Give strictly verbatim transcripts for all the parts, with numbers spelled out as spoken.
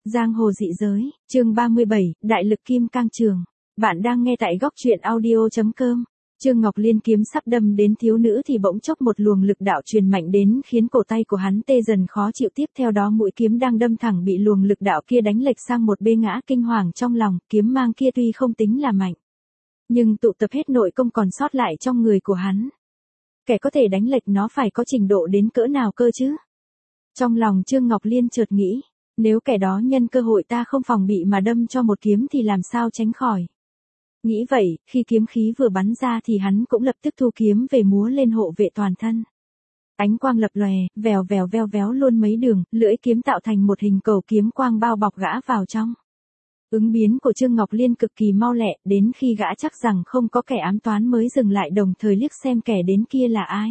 Giang hồ dị giới, chương ba mươi bảy, Đại lực kim cang trường. Bạn đang nghe tại góc truyện audio chấm com. Trương Ngọc Liên kiếm sắp đâm đến thiếu nữ thì bỗng chốc một luồng lực đạo truyền mạnh đến khiến cổ tay của hắn tê dần khó chịu, tiếp theo đó mũi kiếm đang đâm thẳng bị luồng lực đạo kia đánh lệch sang một bên, ngã kinh hoàng trong lòng. Kiếm mang kia tuy không tính là mạnh, nhưng tụ tập hết nội công còn sót lại trong người của hắn. Kẻ có thể đánh lệch nó phải có trình độ đến cỡ nào cơ chứ? Trong lòng Trương Ngọc Liên chợt nghĩ, nếu kẻ đó nhân cơ hội ta không phòng bị mà đâm cho một kiếm thì làm sao tránh khỏi. Nghĩ vậy, khi kiếm khí vừa bắn ra thì hắn cũng lập tức thu kiếm về múa lên hộ vệ toàn thân. Ánh quang lập lòe, vèo vèo veo véo luôn mấy đường, lưỡi kiếm tạo thành một hình cầu kiếm quang bao bọc gã vào trong. Ứng biến của Trương Ngọc Liên cực kỳ mau lẹ, đến khi gã chắc rằng không có kẻ ám toán mới dừng lại, đồng thời liếc xem kẻ đến kia là ai.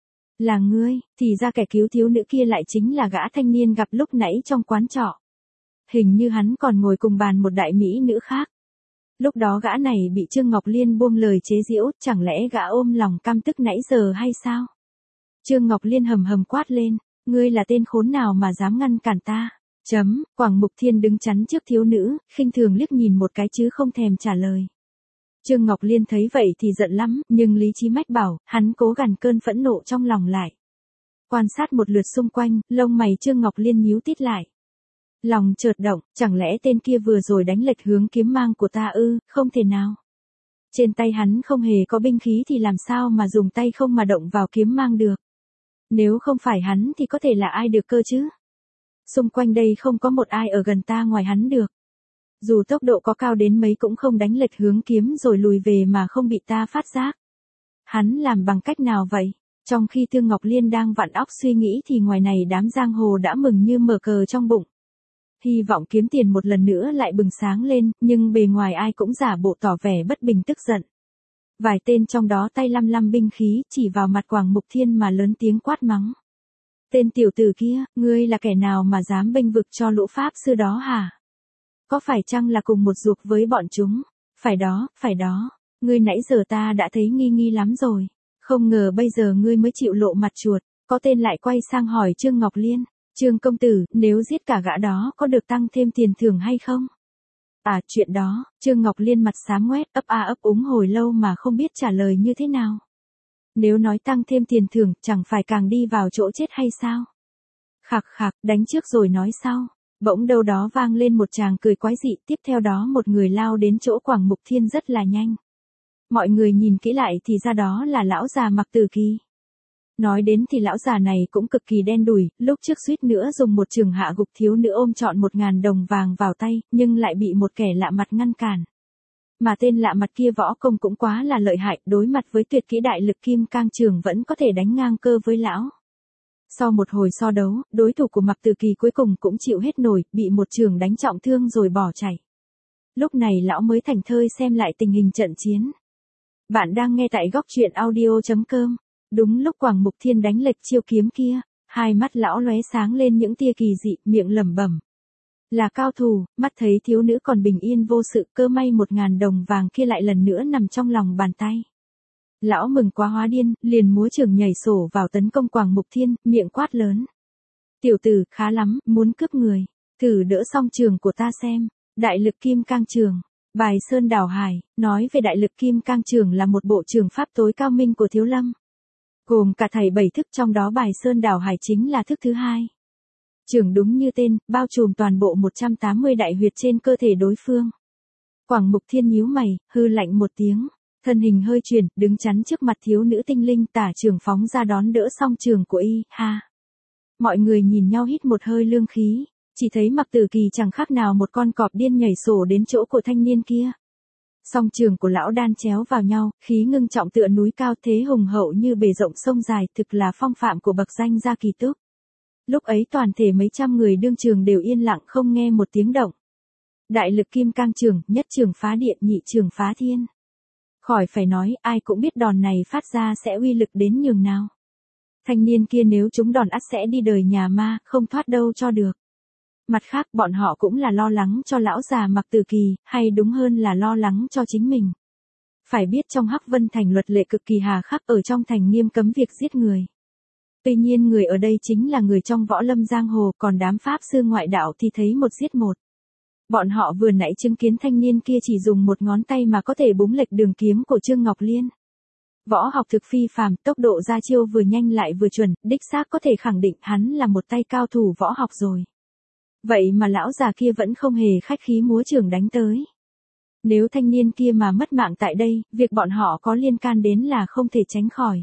Là ngươi, thì ra kẻ cứu thiếu nữ kia lại chính là gã thanh niên gặp lúc nãy trong quán trọ. Hình như hắn còn ngồi cùng bàn một đại mỹ nữ khác. Lúc đó gã này bị Trương Ngọc Liên buông lời chế giễu, chẳng lẽ gã ôm lòng căm tức nãy giờ hay sao? Trương Ngọc Liên hầm hầm quát lên, ngươi là tên khốn nào mà dám ngăn cản ta? Chấm, Quảng Mục Thiên đứng chắn trước thiếu nữ, khinh thường liếc nhìn một cái chứ không thèm trả lời. Trương Ngọc Liên thấy vậy thì giận lắm, nhưng lý trí mách bảo, hắn cố gằn cơn phẫn nộ trong lòng lại. Quan sát một lượt xung quanh, lông mày Trương Ngọc Liên nhíu tít lại. Lòng chợt động, chẳng lẽ tên kia vừa rồi đánh lệch hướng kiếm mang của ta ư? Không thể nào. Trên tay hắn không hề có binh khí thì làm sao mà dùng tay không mà động vào kiếm mang được. Nếu không phải hắn thì có thể là ai được cơ chứ? Xung quanh đây không có một ai ở gần ta ngoài hắn được. Dù tốc độ có cao đến mấy cũng không đánh lệch hướng kiếm rồi lùi về mà không bị ta phát giác. Hắn làm bằng cách nào vậy? Trong khi Trương Ngọc Liên đang vặn óc suy nghĩ thì ngoài này đám giang hồ đã mừng như mở cờ trong bụng. Hy vọng kiếm tiền một lần nữa lại bừng sáng lên, nhưng bề ngoài ai cũng giả bộ tỏ vẻ bất bình tức giận. Vài tên trong đó tay lăm lăm binh khí chỉ vào mặt Quảng Mục Thiên mà lớn tiếng quát mắng. Tên tiểu tử kia, ngươi là kẻ nào mà dám bênh vực cho lũ pháp sư đó hả? Có phải chăng là cùng một ruột với bọn chúng? Phải đó, phải đó, ngươi nãy giờ ta đã thấy nghi nghi lắm rồi. Không ngờ bây giờ ngươi mới chịu lộ mặt chuột. Có tên lại quay sang hỏi Trương Ngọc Liên. Trương công tử, nếu giết cả gã đó có được tăng thêm tiền thưởng hay không? À, chuyện đó, Trương Ngọc Liên mặt xám ngoét, ấp a ấp úng hồi lâu mà không biết trả lời như thế nào. Nếu nói tăng thêm tiền thưởng, chẳng phải càng đi vào chỗ chết hay sao? Khạc khạc, đánh trước rồi nói sau. Bỗng đâu đó vang lên một tràng cười quái dị, tiếp theo đó một người lao đến chỗ Quảng Mục Thiên rất là nhanh. Mọi người nhìn kỹ lại thì ra đó là lão già Mặc Tử Kỳ. Nói đến thì lão già này cũng cực kỳ đen đủi, lúc trước suýt nữa dùng một chưởng hạ gục thiếu nữ ôm trọn một ngàn đồng vàng vào tay, nhưng lại bị một kẻ lạ mặt ngăn cản. Mà tên lạ mặt kia võ công cũng quá là lợi hại, đối mặt với tuyệt kỹ đại lực kim cang trường vẫn có thể đánh ngang cơ với lão. Sau một hồi so đấu, đối thủ của Mặc Tử Kỳ cuối cùng cũng chịu hết nổi, bị một chưởng đánh trọng thương rồi bỏ chạy. Lúc này lão mới thảnh thơi xem lại tình hình trận chiến. Bạn đang nghe tại góc truyện audio chấm com. Đúng lúc Quảng Mục Thiên đánh lệch chiêu kiếm kia, hai mắt lão lóe sáng lên những tia kỳ dị, miệng lẩm bẩm. Là cao thủ, mắt thấy thiếu nữ còn bình yên vô sự, cơ may một ngàn đồng vàng kia lại lần nữa nằm trong lòng bàn tay. Lão mừng quá hóa điên, liền múa chưởng nhảy sổ vào tấn công Quảng Mục Thiên, miệng quát lớn. Tiểu tử, khá lắm, muốn cướp người. Thử đỡ xong trường của ta xem. Đại lực kim cang trường. Bài Sơn Đảo Hải, nói về đại lực kim cang trường là một bộ trường pháp tối cao minh của Thiếu Lâm. Gồm cả thảy bảy thức, trong đó bài Sơn Đảo Hải chính là thức thứ hai. Trường đúng như tên, bao trùm toàn bộ một trăm tám mươi đại huyệt trên cơ thể đối phương. Quảng Mục Thiên nhíu mày, hư lạnh một tiếng. Thân hình hơi chuyển, đứng chắn trước mặt thiếu nữ tinh linh, tả trường phóng ra đón đỡ song trường của y, ha. Mọi người nhìn nhau hít một hơi lương khí, chỉ thấy Mặc Tử Kỳ chẳng khác nào một con cọp điên nhảy sổ đến chỗ của thanh niên kia. Song trường của lão đan chéo vào nhau, khí ngưng trọng tựa núi cao, thế hùng hậu như bể rộng sông dài, thực là phong phạm của bậc danh gia kỳ túc. Lúc ấy toàn thể mấy trăm người đương trường đều yên lặng không nghe một tiếng động. Đại lực kim cang trường, nhất trường phá địa, nhị trường phá thiên. Khỏi phải nói, ai cũng biết đòn này phát ra sẽ uy lực đến nhường nào. Thanh niên kia nếu trúng đòn ắt sẽ đi đời nhà ma, không thoát đâu cho được. Mặt khác bọn họ cũng là lo lắng cho lão già Mặc Tử Kỳ, hay đúng hơn là lo lắng cho chính mình. Phải biết trong Hắc Vân Thành luật lệ cực kỳ hà khắc, ở trong thành nghiêm cấm việc giết người. Tuy nhiên người ở đây chính là người trong võ lâm giang hồ, còn đám pháp sư ngoại đạo thì thấy một giết một. Bọn họ vừa nãy chứng kiến thanh niên kia chỉ dùng một ngón tay mà có thể búng lệch đường kiếm của Trương Ngọc Liên. Võ học thực phi phàm, tốc độ ra chiêu vừa nhanh lại vừa chuẩn, đích xác có thể khẳng định hắn là một tay cao thủ võ học rồi. Vậy mà lão già kia vẫn không hề khách khí múa chưởng đánh tới. Nếu thanh niên kia mà mất mạng tại đây, việc bọn họ có liên can đến là không thể tránh khỏi.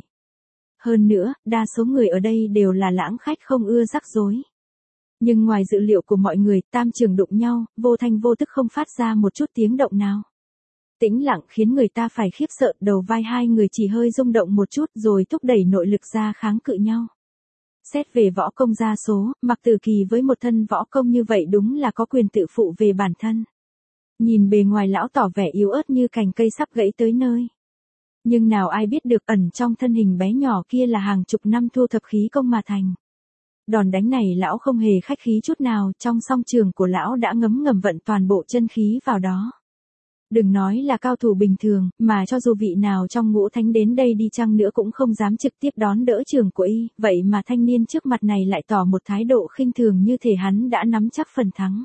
Hơn nữa, đa số người ở đây đều là lãng khách không ưa rắc rối. Nhưng ngoài dự liệu của mọi người, tam trường đụng nhau, vô thanh vô tức không phát ra một chút tiếng động nào. Tĩnh lặng khiến người ta phải khiếp sợ, đầu vai hai người chỉ hơi rung động một chút rồi thúc đẩy nội lực ra kháng cự nhau. Xét về võ công gia số, Mạc Tử Kỳ với một thân võ công như vậy đúng là có quyền tự phụ về bản thân. Nhìn bề ngoài lão tỏ vẻ yếu ớt như cành cây sắp gãy tới nơi. Nhưng nào ai biết được ẩn trong thân hình bé nhỏ kia là hàng chục năm thu thập khí công mà thành. Đòn đánh này lão không hề khách khí chút nào, trong song trường của lão đã ngấm ngầm vận toàn bộ chân khí vào đó. Đừng nói là cao thủ bình thường, mà cho dù vị nào trong ngũ thánh đến đây đi chăng nữa cũng không dám trực tiếp đón đỡ trường của y, vậy mà thanh niên trước mặt này lại tỏ một thái độ khinh thường như thể hắn đã nắm chắc phần thắng.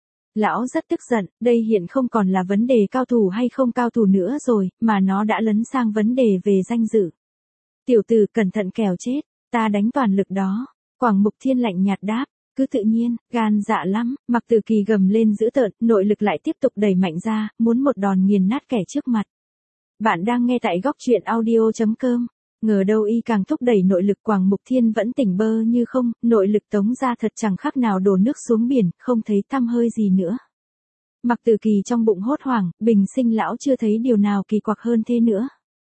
Lão rất tức giận, đây hiện không còn là vấn đề cao thủ hay không cao thủ nữa rồi, mà nó đã lấn sang vấn đề về danh dự. Tiểu tử cẩn thận kẻo chết, ta đánh toàn lực đó. Quảng Mục Thiên lạnh nhạt đáp, cứ tự nhiên, gan dạ lắm. Mạc Tử Kỳ gầm lên dữ tợn, nội lực lại tiếp tục đẩy mạnh ra, muốn một đòn nghiền nát kẻ trước mặt. Bạn đang nghe tại góc truyện audio chấm com. Ngờ đâu y càng thúc đẩy nội lực, Quảng Mục Thiên vẫn tỉnh bơ như không, nội lực tống ra thật chẳng khác nào đổ nước xuống biển, không thấy tăm hơi gì nữa. Mạc Tử Kỳ trong bụng hốt hoảng, bình sinh lão chưa thấy điều nào kỳ quặc hơn thế nữa.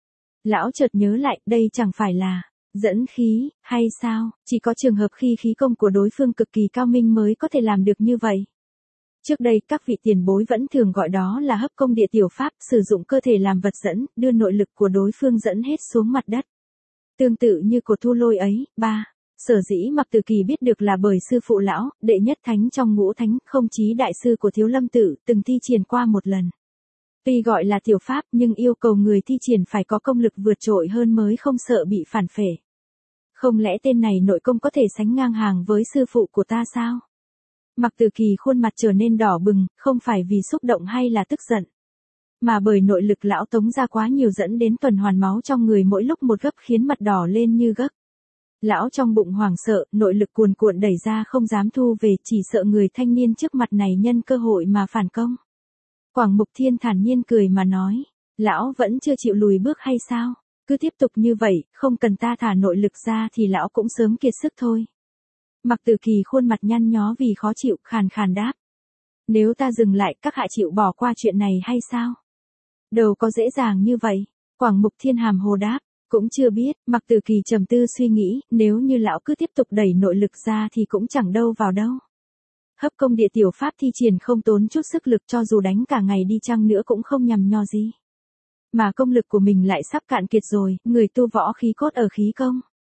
Lão chợt nhớ lại, đây chẳng phải là dẫn khí, hay sao, chỉ có trường hợp khi khí công của đối phương cực kỳ cao minh mới có thể làm được như vậy. Trước đây các vị tiền bối vẫn thường gọi đó là hấp công địa tiểu pháp, sử dụng cơ thể làm vật dẫn, đưa nội lực của đối phương dẫn hết xuống mặt đất. Tương tự như cột thu lôi ấy, ba. Sở dĩ Mạc Tử Kỳ biết được là bởi sư phụ lão, đệ nhất thánh trong ngũ thánh, không chí đại sư của Thiếu Lâm Tự, từng thi triển qua một lần. Tuy gọi là tiểu pháp nhưng yêu cầu người thi triển phải có công lực vượt trội hơn mới không sợ bị phản phệ. Không lẽ tên này nội công có thể sánh ngang hàng với sư phụ của ta sao? Mạc Tử Kỳ khuôn mặt trở nên đỏ bừng, không phải vì xúc động hay là tức giận, mà bởi nội lực lão tống ra quá nhiều dẫn đến tuần hoàn máu trong người mỗi lúc một gấp khiến mặt đỏ lên như gấc. Lão trong bụng hoảng sợ, nội lực cuồn cuộn đẩy ra không dám thu về, chỉ sợ người thanh niên trước mặt này nhân cơ hội mà phản công. Quảng Mục Thiên thản nhiên cười mà nói, lão vẫn chưa chịu lùi bước hay sao? Cứ tiếp tục như vậy, không cần ta thả nội lực ra thì lão cũng sớm kiệt sức thôi. Mạc Tử Kỳ khuôn mặt nhăn nhó vì khó chịu, khàn khàn đáp. Nếu ta dừng lại, các hạ chịu bỏ qua chuyện này hay sao? Đâu có dễ dàng như vậy. Quảng Mục Thiên hàm hồ đáp, cũng chưa biết. Mạc Tử Kỳ trầm tư suy nghĩ, nếu như lão cứ tiếp tục đẩy nội lực ra thì cũng chẳng đâu vào đâu. Hấp công địa tiểu pháp thi triển không tốn chút sức lực, cho dù đánh cả ngày đi chăng nữa cũng không nhằm nho gì. Mà công lực của mình lại sắp cạn kiệt rồi, người tu võ khí cốt ở khí công.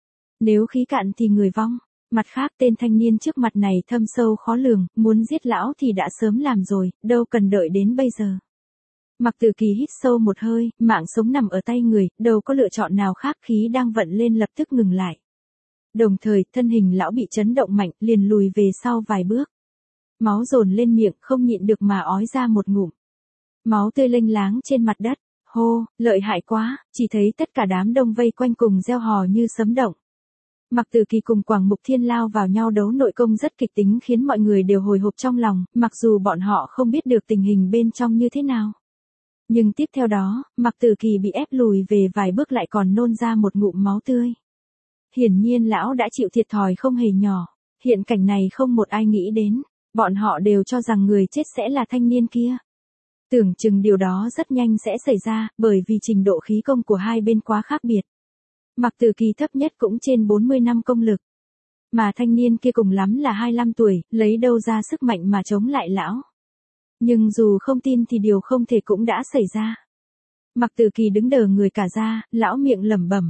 Nếu khí cạn thì người vong. Mặt khác tên thanh niên trước mặt này thâm sâu khó lường, muốn giết lão thì đã sớm làm rồi, đâu cần đợi đến bây giờ. Mạc Tử Kỳ hít sâu một hơi, mạng sống nằm ở tay người, đâu có lựa chọn nào khác, khí đang vận lên lập tức ngừng lại. Đồng thời, thân hình lão bị chấn động mạnh, liền lùi về sau vài bước. Máu dồn lên miệng, không nhịn được mà ói ra một ngụm. Máu tươi lênh láng trên mặt đất, hô, lợi hại quá, chỉ thấy tất cả đám đông vây quanh cùng reo hò như sấm động. Mạc Tử Kỳ cùng Quảng Mục Thiên lao vào nhau đấu nội công rất kịch tính khiến mọi người đều hồi hộp trong lòng, mặc dù bọn họ không biết được tình hình bên trong như thế nào. Nhưng tiếp theo đó, Mạc Tử Kỳ bị ép lùi về vài bước lại còn nôn ra một ngụm máu tươi. Hiển nhiên lão đã chịu thiệt thòi không hề nhỏ, hiện cảnh này không một ai nghĩ đến, bọn họ đều cho rằng người chết sẽ là thanh niên kia. Tưởng chừng điều đó rất nhanh sẽ xảy ra, bởi vì trình độ khí công của hai bên quá khác biệt. Mạc Tử Kỳ thấp nhất cũng trên bốn mươi năm công lực. Mà thanh niên kia cùng lắm là hai mươi lăm tuổi, lấy đâu ra sức mạnh mà chống lại lão. Nhưng dù không tin thì điều không thể cũng đã xảy ra. Mạc Tử Kỳ đứng đờ người cả ra, lão miệng lẩm bẩm.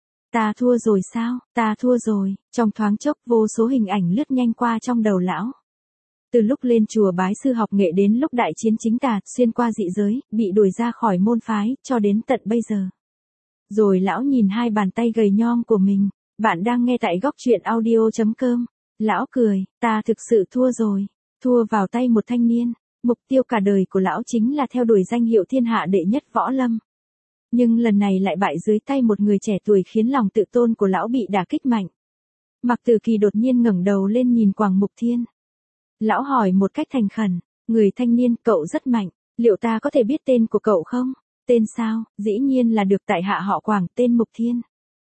Ta thua rồi sao, ta thua rồi, trong thoáng chốc vô số hình ảnh lướt nhanh qua trong đầu lão. Từ lúc lên chùa bái sư học nghệ đến lúc đại chiến chính tà, xuyên qua dị giới, bị đuổi ra khỏi môn phái, cho đến tận bây giờ. Rồi lão nhìn hai bàn tay gầy nhom của mình, Bạn đang nghe tại góc truyện audio chấm com. Lão cười, ta thực sự thua rồi. Thua vào tay một thanh niên. Mục tiêu cả đời của lão chính là theo đuổi danh hiệu thiên hạ đệ nhất võ lâm. Nhưng lần này lại bại dưới tay một người trẻ tuổi khiến lòng tự tôn của lão bị đả kích mạnh. Mạc Tử Kỳ đột nhiên ngẩng đầu lên nhìn Quảng Mục Thiên. Lão hỏi một cách thành khẩn, người thanh niên, cậu rất mạnh, liệu ta có thể biết tên của cậu không? Tên sao? Dĩ nhiên là được tại hạ họ Quảng, tên Mục Thiên.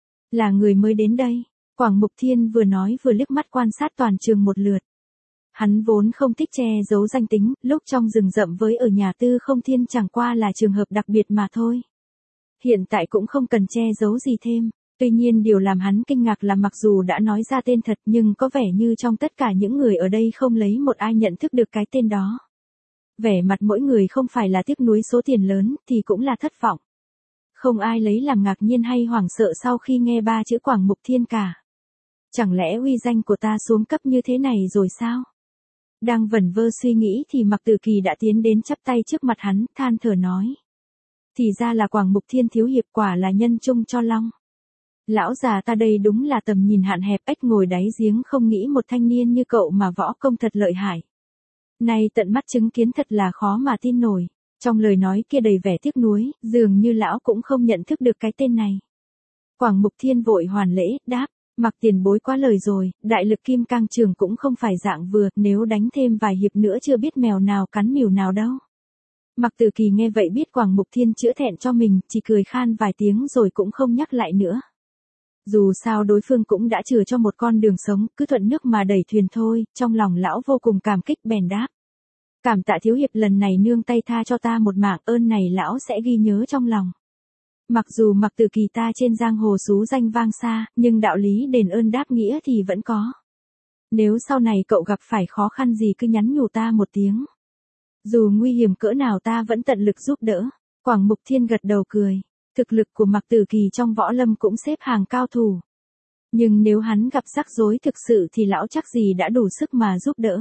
Là người mới đến đây. Quảng Mục Thiên vừa nói vừa liếc mắt quan sát toàn trường một lượt. Hắn vốn không thích che giấu danh tính, lúc trong rừng rậm với ở nhà Tư Không Thiên chẳng qua là trường hợp đặc biệt mà thôi. Hiện tại cũng không cần che giấu gì thêm. Tuy nhiên điều làm hắn kinh ngạc là mặc dù đã nói ra tên thật nhưng có vẻ như trong tất cả những người ở đây không lấy một ai nhận thức được cái tên đó. Vẻ mặt mỗi người không phải là tiếc nuối số tiền lớn thì cũng là thất vọng. Không ai lấy làm ngạc nhiên hay hoảng sợ sau khi nghe ba chữ Quảng Mục Thiên cả. Chẳng lẽ uy danh của ta xuống cấp như thế này rồi sao? Đang vẩn vơ suy nghĩ thì Mạc Tử Kỳ đã tiến đến chắp tay trước mặt hắn, than thở nói. Thì ra là Quảng Mục Thiên thiếu hiệp, quả là nhân trung cho long. Lão già ta đây đúng là tầm nhìn hạn hẹp, ếch ngồi đáy giếng, không nghĩ một thanh niên như cậu mà võ công thật lợi hại. Nay tận mắt chứng kiến thật là khó mà tin nổi. Trong lời nói kia đầy vẻ tiếc nuối, dường như lão cũng không nhận thức được cái tên này. Quảng Mục Thiên vội hoàn lễ, đáp, Mặc tiền bối quá lời rồi, đại lực kim cang trường cũng không phải dạng vừa, nếu đánh thêm vài hiệp nữa chưa biết mèo nào cắn mèo nào đâu. Mạc Tử Kỳ nghe vậy biết Quảng Mục Thiên chữa thẹn cho mình, chỉ cười khan vài tiếng rồi cũng không nhắc lại nữa. Dù sao đối phương cũng đã chừa cho một con đường sống, cứ thuận nước mà đẩy thuyền thôi, trong lòng lão vô cùng cảm kích bèn đáp. Cảm tạ thiếu hiệp lần này nương tay tha cho ta một mạng, ơn này lão sẽ ghi nhớ trong lòng. Mặc dù Mạc Tử Kỳ ta trên giang hồ xú danh vang xa, nhưng đạo lý đền ơn đáp nghĩa thì vẫn có. Nếu sau này cậu gặp phải khó khăn gì cứ nhắn nhủ ta một tiếng. Dù nguy hiểm cỡ nào ta vẫn tận lực giúp đỡ. Quảng Mục Thiên gật đầu cười. Thực lực của Mạc Tử Kỳ trong võ lâm cũng xếp hàng cao thủ. Nhưng nếu hắn gặp rắc rối thực sự thì lão chắc gì đã đủ sức mà giúp đỡ.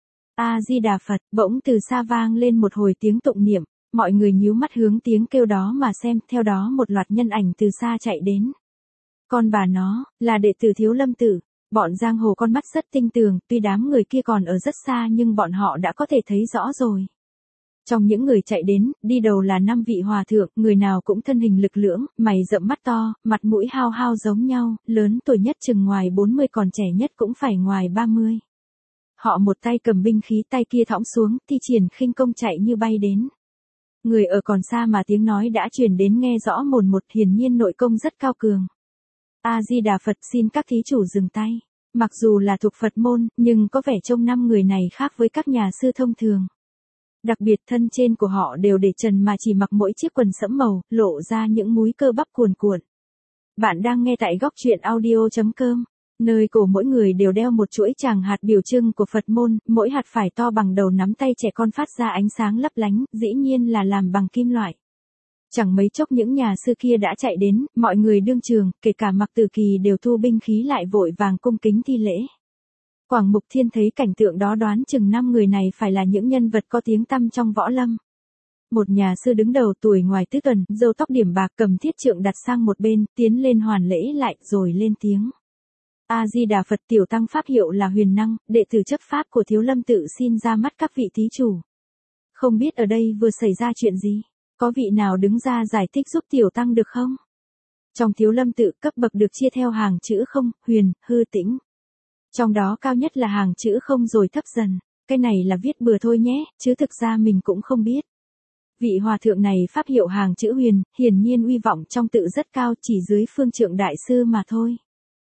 A-di-đà Phật, bỗng từ xa vang lên một hồi tiếng tụng niệm. Mọi người nhíu mắt hướng tiếng kêu đó mà xem, theo đó một loạt nhân ảnh từ xa chạy đến. Con bà nó, là đệ tử Thiếu Lâm Tự. Bọn giang hồ con mắt rất tinh tường, tuy đám người kia còn ở rất xa nhưng bọn họ đã có thể thấy rõ rồi. Trong những người chạy đến, đi đầu là năm vị hòa thượng, người nào cũng thân hình lực lưỡng, mày rậm mắt to, mặt mũi hao hao giống nhau, lớn tuổi nhất chừng ngoài bốn mươi còn trẻ nhất cũng phải ngoài ba mươi. Họ một tay cầm binh khí, tay kia thõng xuống, thi triển khinh công chạy như bay đến. Người ở còn xa mà tiếng nói đã truyền đến nghe rõ mồn một, hiển nhiên nội công rất cao cường. A-di-đà Phật, xin các thí chủ dừng tay. Mặc dù là thuộc Phật môn, nhưng có vẻ trông năm người này khác với các nhà sư thông thường. Đặc biệt thân trên của họ đều để trần mà chỉ mặc mỗi chiếc quần sẫm màu, lộ ra những múi cơ bắp cuồn cuộn. Bạn đang nghe tại góc truyện audio chấm com. Nơi cổ mỗi người đều đeo một chuỗi tràng hạt biểu trưng của Phật môn, mỗi hạt phải to bằng đầu nắm tay trẻ con phát ra ánh sáng lấp lánh, dĩ nhiên là làm bằng kim loại. Chẳng mấy chốc những nhà sư kia đã chạy đến, mọi người đương trường, kể cả Mạc Tử Kỳ đều thu binh khí lại vội vàng cung kính thi lễ. Quảng Mục Thiên thấy cảnh tượng đó đoán chừng năm người này phải là những nhân vật có tiếng tăm trong võ lâm. Một nhà sư đứng đầu tuổi ngoài tứ tuần, râu tóc điểm bạc cầm thiết trượng đặt sang một bên, tiến lên hoàn lễ lại rồi lên tiếng. A-di-đà Phật, tiểu tăng pháp hiệu là Huyền Năng, đệ tử chấp pháp của Thiếu Lâm Tự xin ra mắt các vị thí chủ. Không biết ở đây vừa xảy ra chuyện gì, có vị nào đứng ra giải thích giúp tiểu tăng được không? Trong Thiếu Lâm Tự cấp bậc được chia theo hàng chữ không, huyền, hư, tĩnh. Trong đó cao nhất là hàng chữ không rồi thấp dần, cái này là viết bừa thôi nhé, chứ thực ra mình cũng không biết. Vị hòa thượng này pháp hiệu hàng chữ huyền, hiển nhiên uy vọng trong tự rất cao, chỉ dưới phương trượng đại sư mà thôi.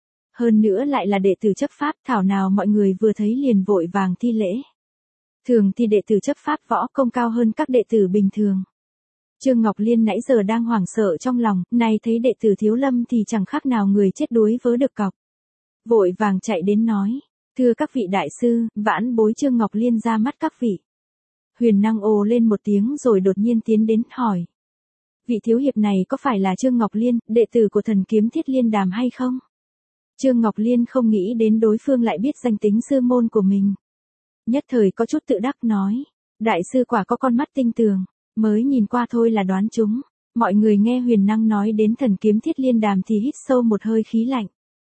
Hơn nữa lại là đệ tử chấp pháp, thảo nào mọi người vừa thấy liền vội vàng thi lễ. Thường thì đệ tử chấp pháp võ công cao hơn các đệ tử bình thường. Trương Ngọc Liên nãy giờ đang hoảng sợ trong lòng, nay thấy đệ tử Thiếu Lâm thì chẳng khác nào người chết đuối vớ được cọc. Vội vàng chạy đến nói, thưa các vị đại sư, vãn bối Trương Ngọc Liên ra mắt các vị. Huyền Năng ồ lên một tiếng rồi đột nhiên tiến đến hỏi. Vị thiếu hiệp này có phải là Trương Ngọc Liên, đệ tử của thần kiếm Thiết Liên Đàm hay không? Trương Ngọc Liên không nghĩ đến đối phương lại biết danh tính sư môn của mình. Nhất thời có chút tự đắc nói, đại sư quả có con mắt tinh tường, mới nhìn qua thôi là đoán chúng. Mọi người nghe Huyền Năng nói đến thần kiếm Thiết Liên Đàm thì hít sâu một hơi khí lạnh.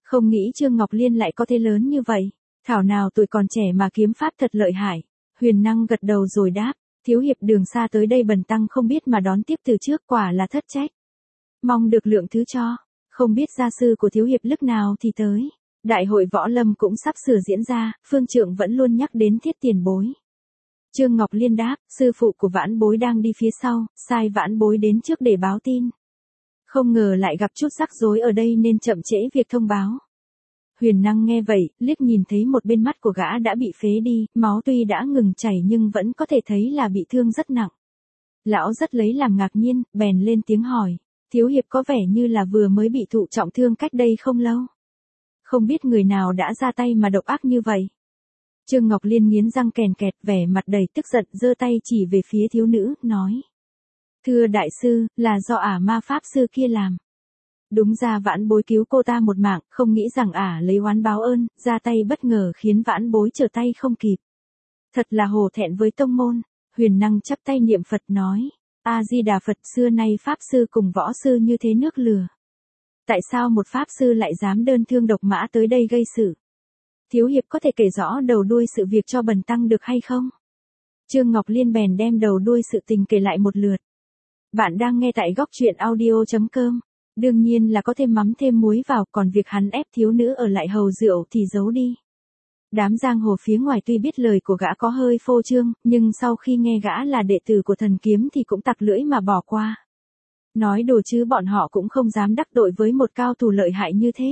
Không nghĩ Trương Ngọc Liên lại có thế lớn như vậy. Thảo nào tuổi còn trẻ mà kiếm pháp thật lợi hại. Huyền Năng gật đầu rồi đáp. Thiếu hiệp đường xa tới đây bần tăng không biết mà đón tiếp từ trước, quả là thất trách. Mong được lượng thứ cho. Không biết gia sư của thiếu hiệp lúc nào thì tới. Đại hội võ lâm cũng sắp sửa diễn ra, phương trượng vẫn luôn nhắc đến Thiết tiền bối. Trương Ngọc Liên đáp, sư phụ của vãn bối đang đi phía sau, sai vãn bối đến trước để báo tin. Không ngờ lại gặp chút rắc rối ở đây nên chậm trễ việc thông báo. Huyền Năng nghe vậy, liếc nhìn thấy một bên mắt của gã đã bị phế đi, máu tuy đã ngừng chảy nhưng vẫn có thể thấy là bị thương rất nặng. Lão rất lấy làm ngạc nhiên, bèn lên tiếng hỏi, thiếu hiệp có vẻ như là vừa mới bị thụ trọng thương cách đây không lâu. Không biết người nào đã ra tay mà độc ác như vậy. Trương Ngọc Liên nghiến răng kèn kẹt, vẻ mặt đầy tức giận, giơ tay chỉ về phía thiếu nữ, nói. Thưa đại sư, là do ả ma pháp sư kia làm. Đúng ra vãn bối cứu cô ta một mạng, không nghĩ rằng ả lấy oán báo ơn, ra tay bất ngờ khiến vãn bối trở tay không kịp. Thật là hổ thẹn với tông môn. Huyền Năng chắp tay niệm Phật nói. A-di-đà Phật, xưa nay pháp sư cùng võ sư như thế nước lừa. Tại sao một pháp sư lại dám đơn thương độc mã tới đây gây sự? Thiếu hiệp có thể kể rõ đầu đuôi sự việc cho bần tăng được hay không? Trương Ngọc Liên bèn đem đầu đuôi sự tình kể lại một lượt. Bạn đang nghe tại góc truyện audio chấm com. Đương nhiên là có thêm mắm thêm muối vào, còn việc hắn ép thiếu nữ ở lại hầu rượu thì giấu đi. Đám giang hồ phía ngoài tuy biết lời của gã có hơi phô trương, nhưng sau khi nghe gã là đệ tử của thần kiếm thì cũng tặc lưỡi mà bỏ qua. Nói đùa chứ bọn họ cũng không dám đắc tội với một cao thủ lợi hại như thế.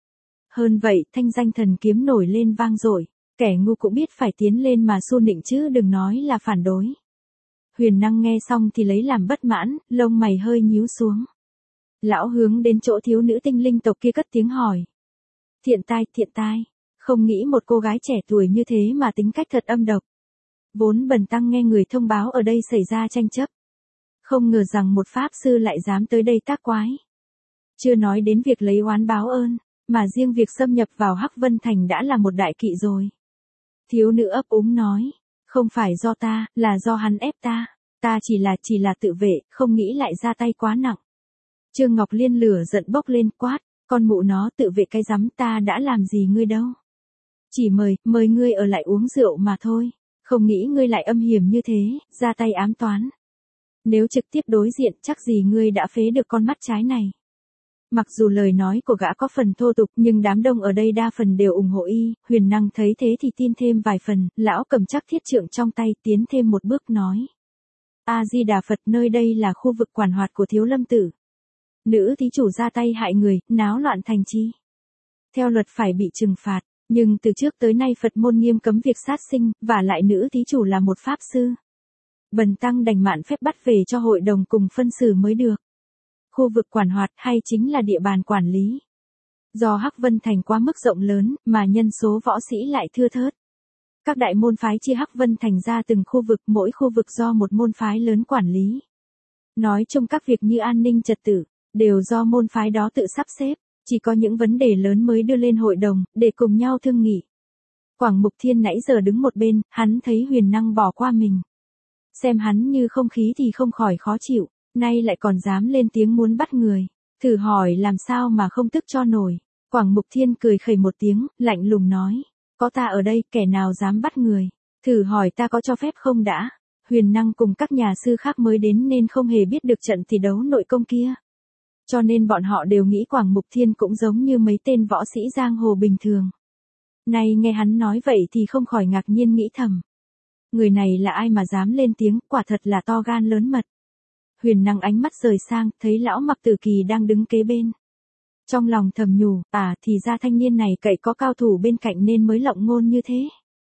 Hơn vậy, thanh danh thần kiếm nổi lên vang dội, kẻ ngu cũng biết phải tiến lên mà xu nịnh chứ đừng nói là phản đối. Huyền Năng nghe xong thì lấy làm bất mãn, lông mày hơi nhíu xuống. Lão hướng đến chỗ thiếu nữ tinh linh tộc kia cất tiếng hỏi. Thiện tai, thiện tai, không nghĩ một cô gái trẻ tuổi như thế mà tính cách thật âm độc. Vốn bần tăng nghe người thông báo ở đây xảy ra tranh chấp. Không ngờ rằng một pháp sư lại dám tới đây tác quái. Chưa nói đến việc lấy oán báo ơn, mà riêng việc xâm nhập vào Hắc Vân Thành đã là một đại kỵ rồi. Thiếu nữ ấp úng nói, không phải do ta, là do hắn ép ta, ta chỉ là chỉ là tự vệ, không nghĩ lại ra tay quá nặng. Trương Ngọc Liên lửa giận bốc lên quát, con mụ nó tự vệ cái rắm, ta đã làm gì ngươi đâu. Chỉ mời, mời ngươi ở lại uống rượu mà thôi, không nghĩ ngươi lại âm hiểm như thế, ra tay ám toán. Nếu trực tiếp đối diện chắc gì ngươi đã phế được con mắt trái này. Mặc dù lời nói của gã có phần thô tục nhưng đám đông ở đây đa phần đều ủng hộ y, Huyền Năng thấy thế thì tin thêm vài phần, lão cầm chắc thiết trượng trong tay tiến thêm một bước nói. A-di-đà Phật, nơi đây là khu vực quản hoạt của Thiếu Lâm Tử. Nữ thí chủ ra tay hại người, náo loạn thành chi. Theo luật phải bị trừng phạt, nhưng từ trước tới nay Phật môn nghiêm cấm việc sát sinh, và lại nữ thí chủ là một pháp sư. Bần tăng đành mạn phép bắt về cho hội đồng cùng phân xử mới được. Khu vực quản hoạt hay chính là địa bàn quản lý. Do Hắc Vân Thành quá mức rộng lớn, mà nhân số võ sĩ lại thưa thớt. Các đại môn phái chia Hắc Vân Thành ra từng khu vực, mỗi khu vực do một môn phái lớn quản lý. Nói chung các việc như an ninh trật tự, đều do môn phái đó tự sắp xếp, chỉ có những vấn đề lớn mới đưa lên hội đồng, để cùng nhau thương nghị. Quảng Mục Thiên nãy giờ đứng một bên, hắn thấy Huyền Năng bỏ qua mình. Xem hắn như không khí thì không khỏi khó chịu, nay lại còn dám lên tiếng muốn bắt người. Thử hỏi làm sao mà không tức cho nổi. Quảng Mục Thiên cười khẩy một tiếng, lạnh lùng nói. Có ta ở đây, kẻ nào dám bắt người. Thử hỏi ta có cho phép không đã. Huyền Năng cùng các nhà sư khác mới đến nên không hề biết được trận thi đấu nội công kia. Cho nên bọn họ đều nghĩ Quảng Mục Thiên cũng giống như mấy tên võ sĩ giang hồ bình thường. Nay nghe hắn nói vậy thì không khỏi ngạc nhiên nghĩ thầm. Người này là ai mà dám lên tiếng, quả thật là to gan lớn mật. Huyền Năng ánh mắt rời sang, thấy lão Mặc Tử Kỳ đang đứng kế bên. Trong lòng thầm nhủ, à thì ra thanh niên này cậy có cao thủ bên cạnh nên mới lộng ngôn như thế.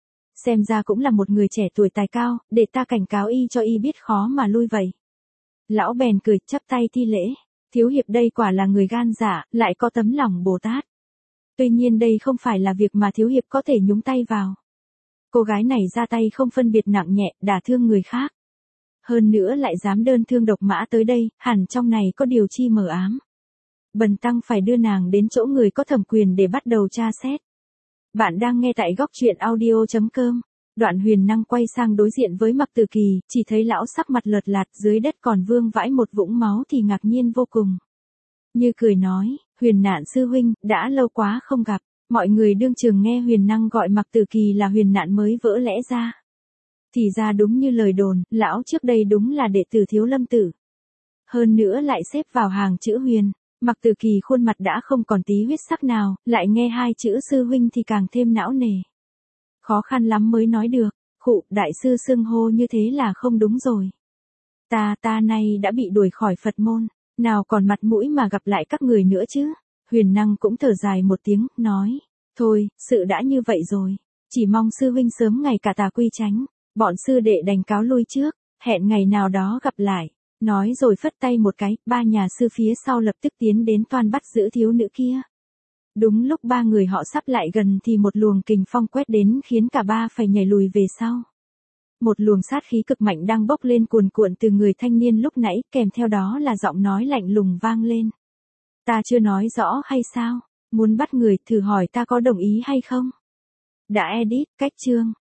Xem ra cũng là một người trẻ tuổi tài cao, để ta cảnh cáo y cho y biết khó mà lui vậy. Lão bèn cười, chắp tay thi lễ. Thiếu hiệp đây quả là người gan dạ, lại có tấm lòng Bồ Tát. Tuy nhiên đây không phải là việc mà thiếu hiệp có thể nhúng tay vào. Cô gái này ra tay không phân biệt nặng nhẹ, đả thương người khác. Hơn nữa lại dám đơn thương độc mã tới đây, hẳn trong này có điều chi mờ ám. Bần tăng phải đưa nàng đến chỗ người có thẩm quyền để bắt đầu tra xét. Bạn đang nghe tại góc truyện audio chấm com. Đoạn Huyền Năng quay sang đối diện với Mặc Tử Kỳ, chỉ thấy lão sắc mặt lợt lạt, dưới đất còn vương vãi một vũng máu thì ngạc nhiên vô cùng. Như cười nói, Huyền Nạn sư huynh, đã lâu quá không gặp. Mọi người đương trường nghe Huyền Năng gọi Mạc Tử Kỳ là Huyền Nạn mới vỡ lẽ ra. Thì ra đúng như lời đồn, lão trước đây đúng là đệ tử Thiếu Lâm Tử. Hơn nữa lại xếp vào hàng chữ Huyền. Mạc Tử Kỳ khuôn mặt đã không còn tí huyết sắc nào, lại nghe hai chữ sư huynh thì càng thêm não nề. Khó khăn lắm mới nói được, khụ, đại sư xưng hô như thế là không đúng rồi. Ta, ta nay đã bị đuổi khỏi Phật môn, nào còn mặt mũi mà gặp lại các người nữa chứ. Huyền Năng cũng thở dài một tiếng, nói, thôi, sự đã như vậy rồi, chỉ mong sư huynh sớm ngày cả tà quy tránh, bọn sư đệ đành cáo lui trước, hẹn ngày nào đó gặp lại. Nói rồi phất tay một cái, ba nhà sư phía sau lập tức tiến đến toan bắt giữ thiếu nữ kia. Đúng lúc ba người họ sắp lại gần thì một luồng kình phong quét đến khiến cả ba phải nhảy lùi về sau. Một luồng sát khí cực mạnh đang bốc lên cuồn cuộn từ người thanh niên lúc nãy, kèm theo đó là giọng nói lạnh lùng vang lên. Ta chưa nói rõ hay sao? Muốn bắt người, thử hỏi ta có đồng ý hay không? Đã edit, cách chương.